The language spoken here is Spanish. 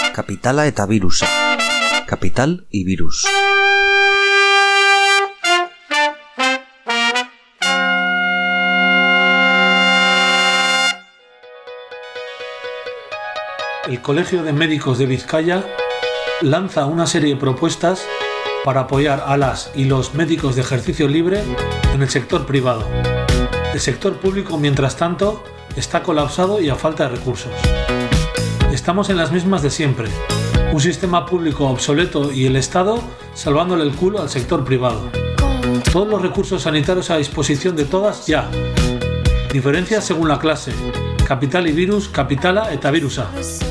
Kapitala eta virusa. Capital y virus. El Colegio de Médicos de Vizcaya lanza una serie de propuestas para apoyar a las y los médicos de ejercicio libre en el sector privado. El sector público, mientras tanto, está colapsado y a falta de recursos. Estamos en las mismas de siempre. Un sistema público obsoleto y el Estado salvándole el culo al sector privado. Todos los recursos sanitarios a disposición de todas ya. Diferencias según la clase. Capital y virus, kapitala eta virusa.